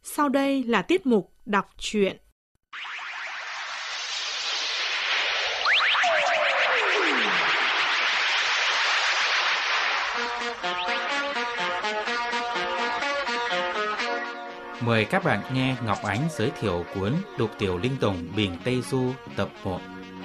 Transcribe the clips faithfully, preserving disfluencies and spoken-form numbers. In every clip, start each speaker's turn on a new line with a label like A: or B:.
A: Sau đây là tiết mục đọc truyện.
B: Mời các bạn nghe Ngọc Ánh giới thiệu cuốn Lục Tiểu Linh Tùng Biển Tây Du tập một.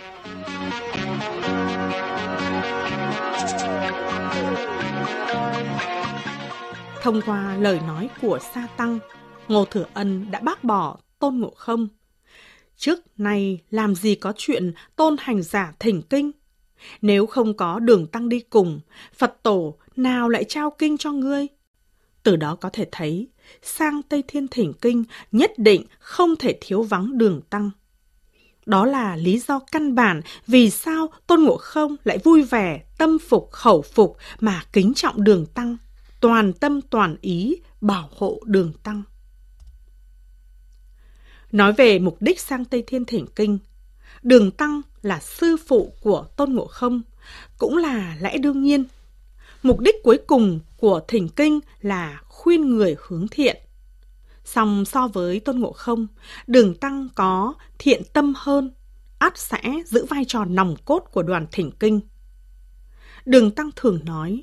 A: Thông qua lời nói của Sa Tăng, Ngô Thừa Ân đã bác bỏ Tôn Ngộ Không. Trước nay làm gì có chuyện tôn hành giả thỉnh kinh. Nếu không có Đường Tăng đi cùng, Phật tổ nào lại trao kinh cho ngươi? Từ đó có thể thấy, sang Tây Thiên thỉnh kinh nhất định không thể thiếu vắng Đường Tăng. Đó là lý do căn bản vì sao Tôn Ngộ Không lại vui vẻ, tâm phục khẩu phục mà kính trọng Đường Tăng, toàn tâm toàn ý bảo hộ Đường Tăng. Nói về mục đích sang Tây Thiên thỉnh kinh, Đường Tăng là sư phụ của Tôn Ngộ Không, cũng là lẽ đương nhiên. Mục đích cuối cùng của thỉnh kinh là khuyên người hướng thiện. Song so với Tôn Ngộ Không, Đường Tăng có thiện tâm hơn, ắt sẽ giữ vai trò nòng cốt của đoàn thỉnh kinh. Đường Tăng thường nói,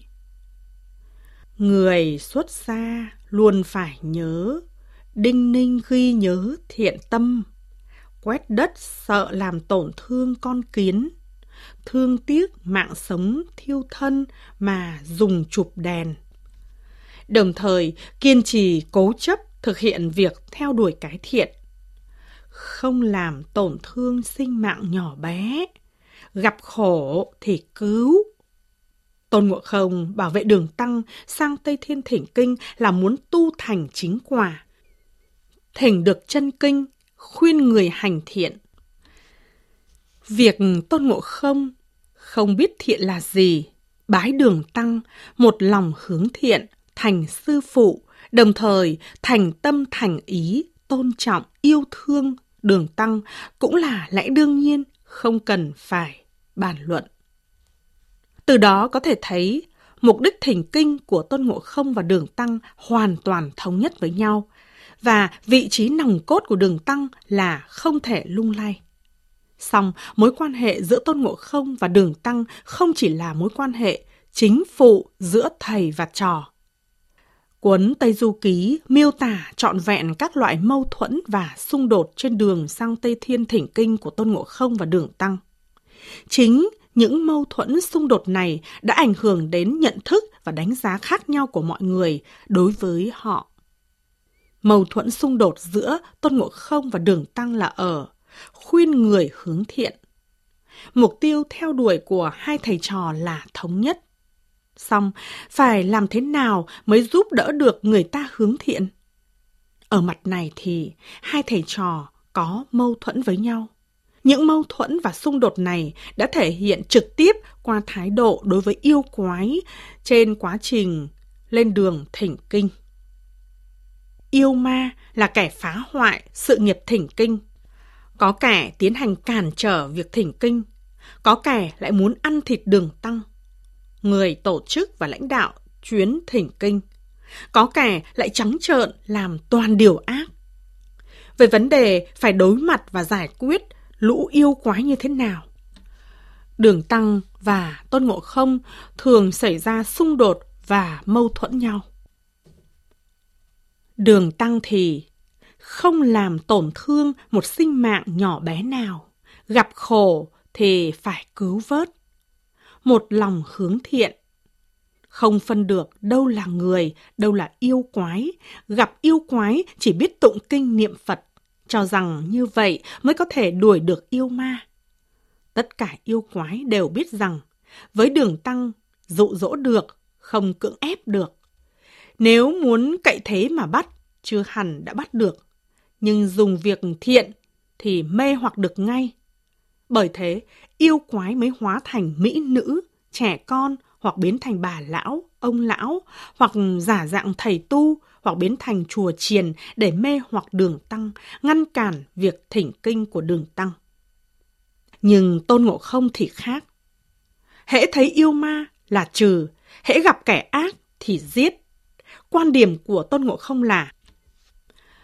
A: người xuất gia luôn phải nhớ, đinh ninh ghi nhớ thiện tâm, quét đất sợ làm tổn thương con kiến, thương tiếc mạng sống thiêu thân mà dùng chụp đèn. Đồng thời kiên trì cố chấp thực hiện việc theo đuổi cái thiện, không làm tổn thương sinh mạng nhỏ bé, gặp khổ thì cứu. Tôn Ngộ Không bảo vệ Đường Tăng sang Tây Thiên thỉnh kinh là muốn tu thành chính quả, thỉnh được chân kinh, khuyên người hành thiện. Việc Tôn Ngộ Không không biết thiện là gì, bái Đường Tăng, một lòng hướng thiện, thành sư phụ, đồng thời thành tâm thành ý, tôn trọng, yêu thương Đường Tăng cũng là lẽ đương nhiên, không cần phải bàn luận. Từ đó có thể thấy, mục đích thỉnh kinh của Tôn Ngộ Không và Đường Tăng hoàn toàn thống nhất với nhau, và vị trí nòng cốt của Đường Tăng là không thể lung lay. Song mối quan hệ giữa Tôn Ngộ Không và Đường Tăng không chỉ là mối quan hệ chính phụ giữa thầy và trò. Cuốn Tây Du Ký miêu tả trọn vẹn các loại mâu thuẫn và xung đột trên đường sang Tây Thiên thỉnh kinh của Tôn Ngộ Không và Đường Tăng. Chính những mâu thuẫn xung đột này đã ảnh hưởng đến nhận thức và đánh giá khác nhau của mọi người đối với họ. Mâu thuẫn xung đột giữa Tôn Ngộ Không và Đường Tăng là ở khuyên người hướng thiện. Mục tiêu theo đuổi của hai thầy trò là thống nhất. Song, phải làm thế nào mới giúp đỡ được người ta hướng thiện? Ở mặt này thì hai thầy trò có mâu thuẫn với nhau. Những mâu thuẫn và xung đột này đã thể hiện trực tiếp qua thái độ đối với yêu quái trên quá trình lên đường thỉnh kinh. Yêu ma là kẻ phá hoại sự nghiệp thỉnh kinh. Có kẻ tiến hành cản trở việc thỉnh kinh, có kẻ lại muốn ăn thịt Đường Tăng, người tổ chức và lãnh đạo chuyến thỉnh kinh. Có kẻ lại trắng trợn làm toàn điều ác. Về vấn đề phải đối mặt và giải quyết lũ yêu quái như thế nào, Đường Tăng và Tôn Ngộ Không thường xảy ra xung đột và mâu thuẫn nhau. Đường Tăng thì không làm tổn thương một sinh mạng nhỏ bé nào, gặp khổ thì phải cứu vớt. Một lòng hướng thiện, không phân được đâu là người, đâu là yêu quái, gặp yêu quái chỉ biết tụng kinh niệm Phật, cho rằng như vậy mới có thể đuổi được yêu ma. Tất cả yêu quái đều biết rằng, với Đường Tăng dụ dỗ được, không cưỡng ép được. Nếu muốn cậy thế mà bắt, chưa hẳn đã bắt được, nhưng dùng việc thiện thì mê hoặc được ngay. Bởi thế, yêu quái mới hóa thành mỹ nữ, trẻ con, hoặc biến thành bà lão, ông lão, hoặc giả dạng thầy tu, hoặc biến thành chùa chiền để mê hoặc Đường Tăng, ngăn cản việc thỉnh kinh của Đường Tăng. Nhưng Tôn Ngộ Không thì khác. Hễ thấy yêu ma là trừ, hễ gặp kẻ ác thì giết. Quan điểm của Tôn Ngộ Không là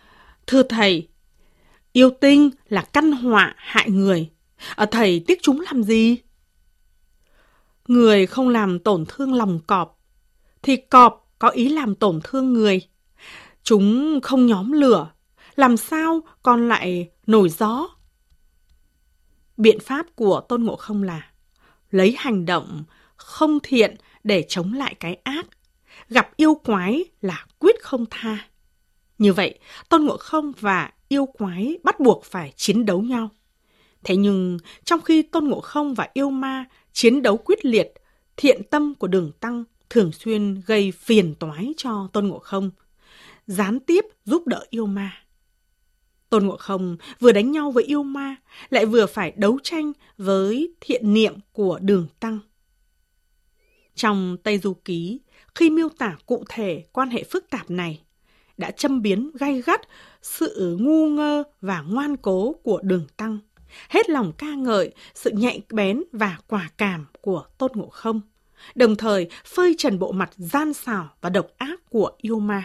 A: Thưa thầy, yêu tinh là căn họa hại người. Ở thầy tiếc chúng làm gì? Người không làm tổn thương lòng cọp, thì cọp có ý làm tổn thương người. Chúng không nhóm lửa, làm sao còn lại nổi gió? Biện pháp của Tôn Ngộ Không là lấy hành động không thiện để chống lại cái ác. Gặp yêu quái là quyết không tha. Như vậy, Tôn Ngộ Không và yêu quái bắt buộc phải chiến đấu nhau. Thế nhưng, trong khi Tôn Ngộ Không và yêu ma chiến đấu quyết liệt, thiện tâm của Đường Tăng thường xuyên gây phiền toái cho Tôn Ngộ Không, gián tiếp giúp đỡ yêu ma. Tôn Ngộ Không vừa đánh nhau với yêu ma, lại vừa phải đấu tranh với thiện niệm của Đường Tăng. Trong Tây Du Ký, khi miêu tả cụ thể quan hệ phức tạp này, đã châm biếm gay gắt sự ngu ngơ và ngoan cố của Đường Tăng, hết lòng ca ngợi sự nhạy bén và quả cảm của Tôn Ngộ Không, đồng thời phơi trần bộ mặt gian xảo và độc ác của yêu ma.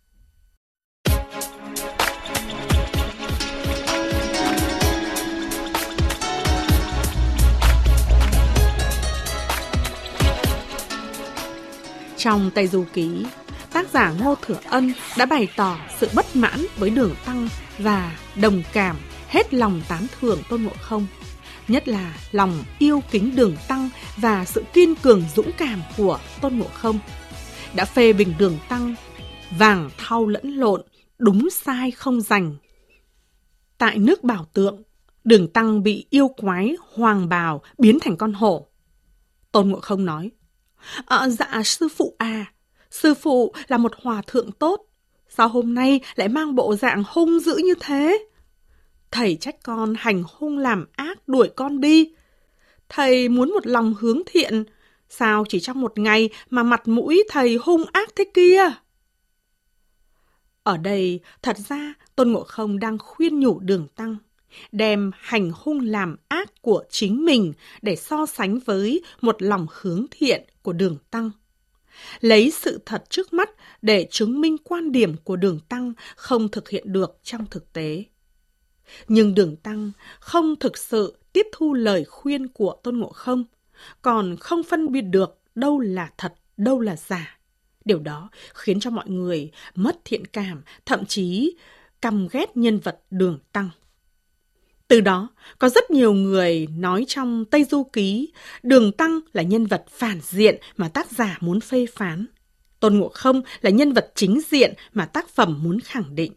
A: Trong Tây Du Ký, tác giả Ngô Thừa Ân đã bày tỏ sự bất mãn với Đường Tăng và đồng cảm, hết lòng tán thưởng Tôn Ngộ Không, nhất là lòng yêu kính Đường Tăng và sự kiên cường dũng cảm của Tôn Ngộ Không. Đã phê bình Đường Tăng vàng thau lẫn lộn, đúng sai không rành. Tại nước Bảo Tượng, Đường Tăng bị yêu quái Hoàng Bào biến thành con hổ. Tôn Ngộ Không nói: À, dạ sư phụ à, sư phụ là một hòa thượng tốt, sao hôm nay lại mang bộ dạng hung dữ như thế? Thầy trách con hành hung làm ác đuổi con đi. Thầy muốn một lòng hướng thiện, sao chỉ trong một ngày mà mặt mũi thầy hung ác thế kia? Ở đây, thật ra Tôn Ngộ Không đang khuyên nhủ Đường Tăng, đem hành hung làm ác của chính mình để so sánh với một lòng hướng thiện của Đường Tăng. Lấy sự thật trước mắt để chứng minh quan điểm của Đường Tăng không thực hiện được trong thực tế. Nhưng Đường Tăng không thực sự tiếp thu lời khuyên của Tôn Ngộ Không, còn không phân biệt được đâu là thật, đâu là giả. Điều đó khiến cho mọi người mất thiện cảm, thậm chí căm ghét nhân vật Đường Tăng. Từ đó, có rất nhiều người nói trong Tây Du Ký, Đường Tăng là nhân vật phản diện mà tác giả muốn phê phán. Tôn Ngộ Không là nhân vật chính diện mà tác phẩm muốn khẳng định.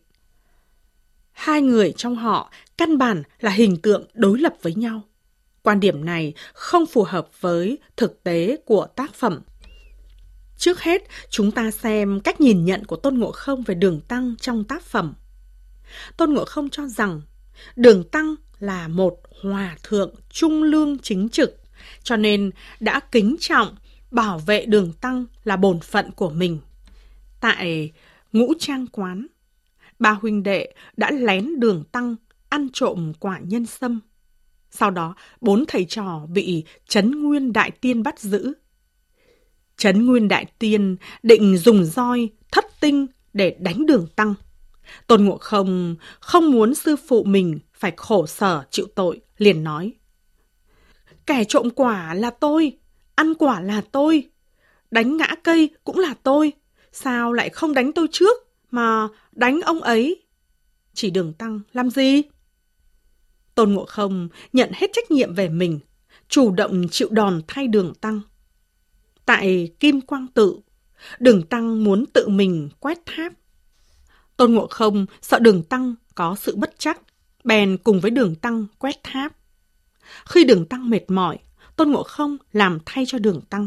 A: Hai người trong họ căn bản là hình tượng đối lập với nhau. Quan điểm này không phù hợp với thực tế của tác phẩm. Trước hết, chúng ta xem cách nhìn nhận của Tôn Ngộ Không về Đường Tăng trong tác phẩm. Tôn Ngộ Không cho rằng Đường Tăng là một hòa thượng trung lương chính trực, cho nên đã kính trọng, bảo vệ Đường Tăng là bổn phận của mình. Tại Ngũ Trang Quán, ba huynh đệ đã lén Đường Tăng ăn trộm quả nhân sâm. Sau đó, bốn thầy trò bị Trấn Nguyên Đại Tiên bắt giữ. Trấn Nguyên Đại Tiên định dùng roi thất tinh để đánh Đường Tăng. Tôn Ngộ Không không muốn sư phụ mình phải khổ sở chịu tội, liền nói: Kẻ trộm quả là tôi, ăn quả là tôi, đánh ngã cây cũng là tôi, sao lại không đánh tôi trước mà đánh ông ấy? Chỉ Đường Tăng làm gì? Tôn Ngộ Không nhận hết trách nhiệm về mình, chủ động chịu đòn thay Đường Tăng. Tại Kim Quang Tự, Đường Tăng muốn tự mình quét tháp. Tôn Ngộ Không sợ Đường Tăng có sự bất trắc, bèn cùng với Đường Tăng quét tháp. Khi Đường Tăng mệt mỏi, Tôn Ngộ Không làm thay cho Đường Tăng.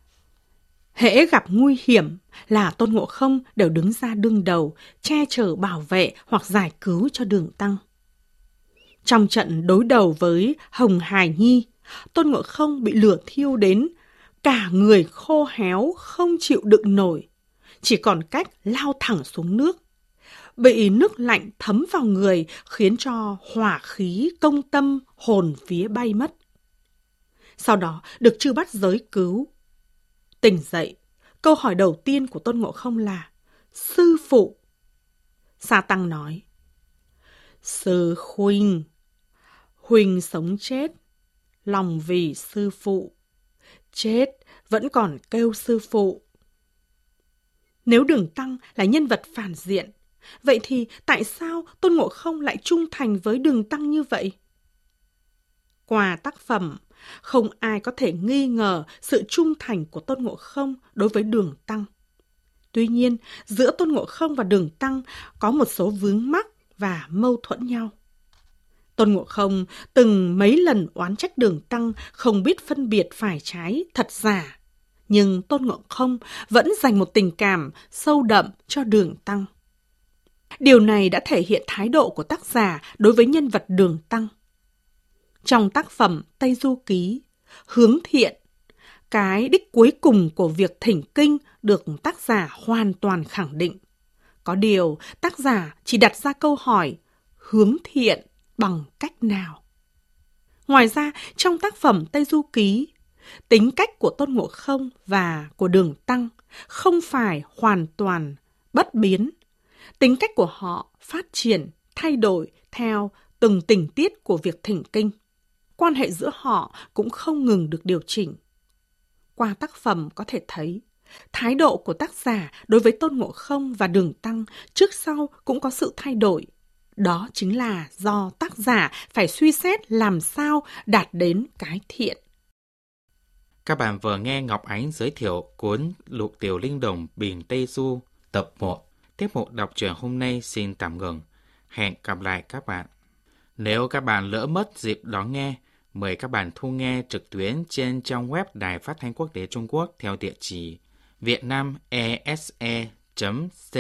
A: Hễ gặp nguy hiểm là Tôn Ngộ Không đều đứng ra đương đầu, che chở bảo vệ hoặc giải cứu cho Đường Tăng. Trong trận đối đầu với Hồng Hải Nhi, Tôn Ngộ Không bị lửa thiêu đến cả người khô héo không chịu đựng nổi, chỉ còn cách lao thẳng xuống nước. Bị nước lạnh thấm vào người khiến cho hỏa khí công tâm hồn vía bay mất. Sau đó được chư bắt giới cứu. Tỉnh dậy, câu hỏi đầu tiên của Tôn Ngộ Không là: Sư phụ. Sa Tăng nói: Sư huynh, huynh sống chết, lòng vì sư phụ, chết vẫn còn kêu sư phụ. Nếu Đường Tăng là nhân vật phản diện, vậy thì tại sao Tôn Ngộ Không lại trung thành với Đường Tăng như vậy? Qua tác phẩm, không ai có thể nghi ngờ sự trung thành của Tôn Ngộ Không đối với Đường Tăng. Tuy nhiên, giữa Tôn Ngộ Không và Đường Tăng có một số vướng mắc và mâu thuẫn nhau. Tôn Ngộ Không từng mấy lần oán trách Đường Tăng không biết phân biệt phải trái, thật giả. Nhưng Tôn Ngộ Không vẫn dành một tình cảm sâu đậm cho Đường Tăng. Điều này đã thể hiện thái độ của tác giả đối với nhân vật Đường Tăng. Trong tác phẩm Tây Du Ký, hướng thiện, cái đích cuối cùng của việc thỉnh kinh được tác giả hoàn toàn khẳng định. Có điều, tác giả chỉ đặt ra câu hỏi hướng thiện bằng cách nào? Ngoài ra, trong tác phẩm Tây Du Ký, tính cách của Tôn Ngộ Không và của Đường Tăng không phải hoàn toàn bất biến. Tính cách của họ phát triển, thay đổi theo từng tình tiết của việc thỉnh kinh. Quan hệ giữa họ cũng không ngừng được điều chỉnh. Qua tác phẩm có thể thấy, thái độ của tác giả đối với Tôn Ngộ Không và Đường Tăng trước sau cũng có sự thay đổi. Đó chính là do tác giả phải suy xét làm sao đạt đến cái thiện.
B: Các bạn vừa nghe Ngọc Ánh giới thiệu cuốn Lục Tiểu Linh Đồng Biển Tây Du tập một. Tiết mục đọc truyện hôm nay xin tạm ngừng. Hẹn gặp lại các bạn. Nếu các bạn lỡ mất dịp đón nghe, mời các bạn thu nghe trực tuyến trên trang web Đài Phát thanh Quốc tế Trung Quốc theo địa chỉ vietnamese chấm c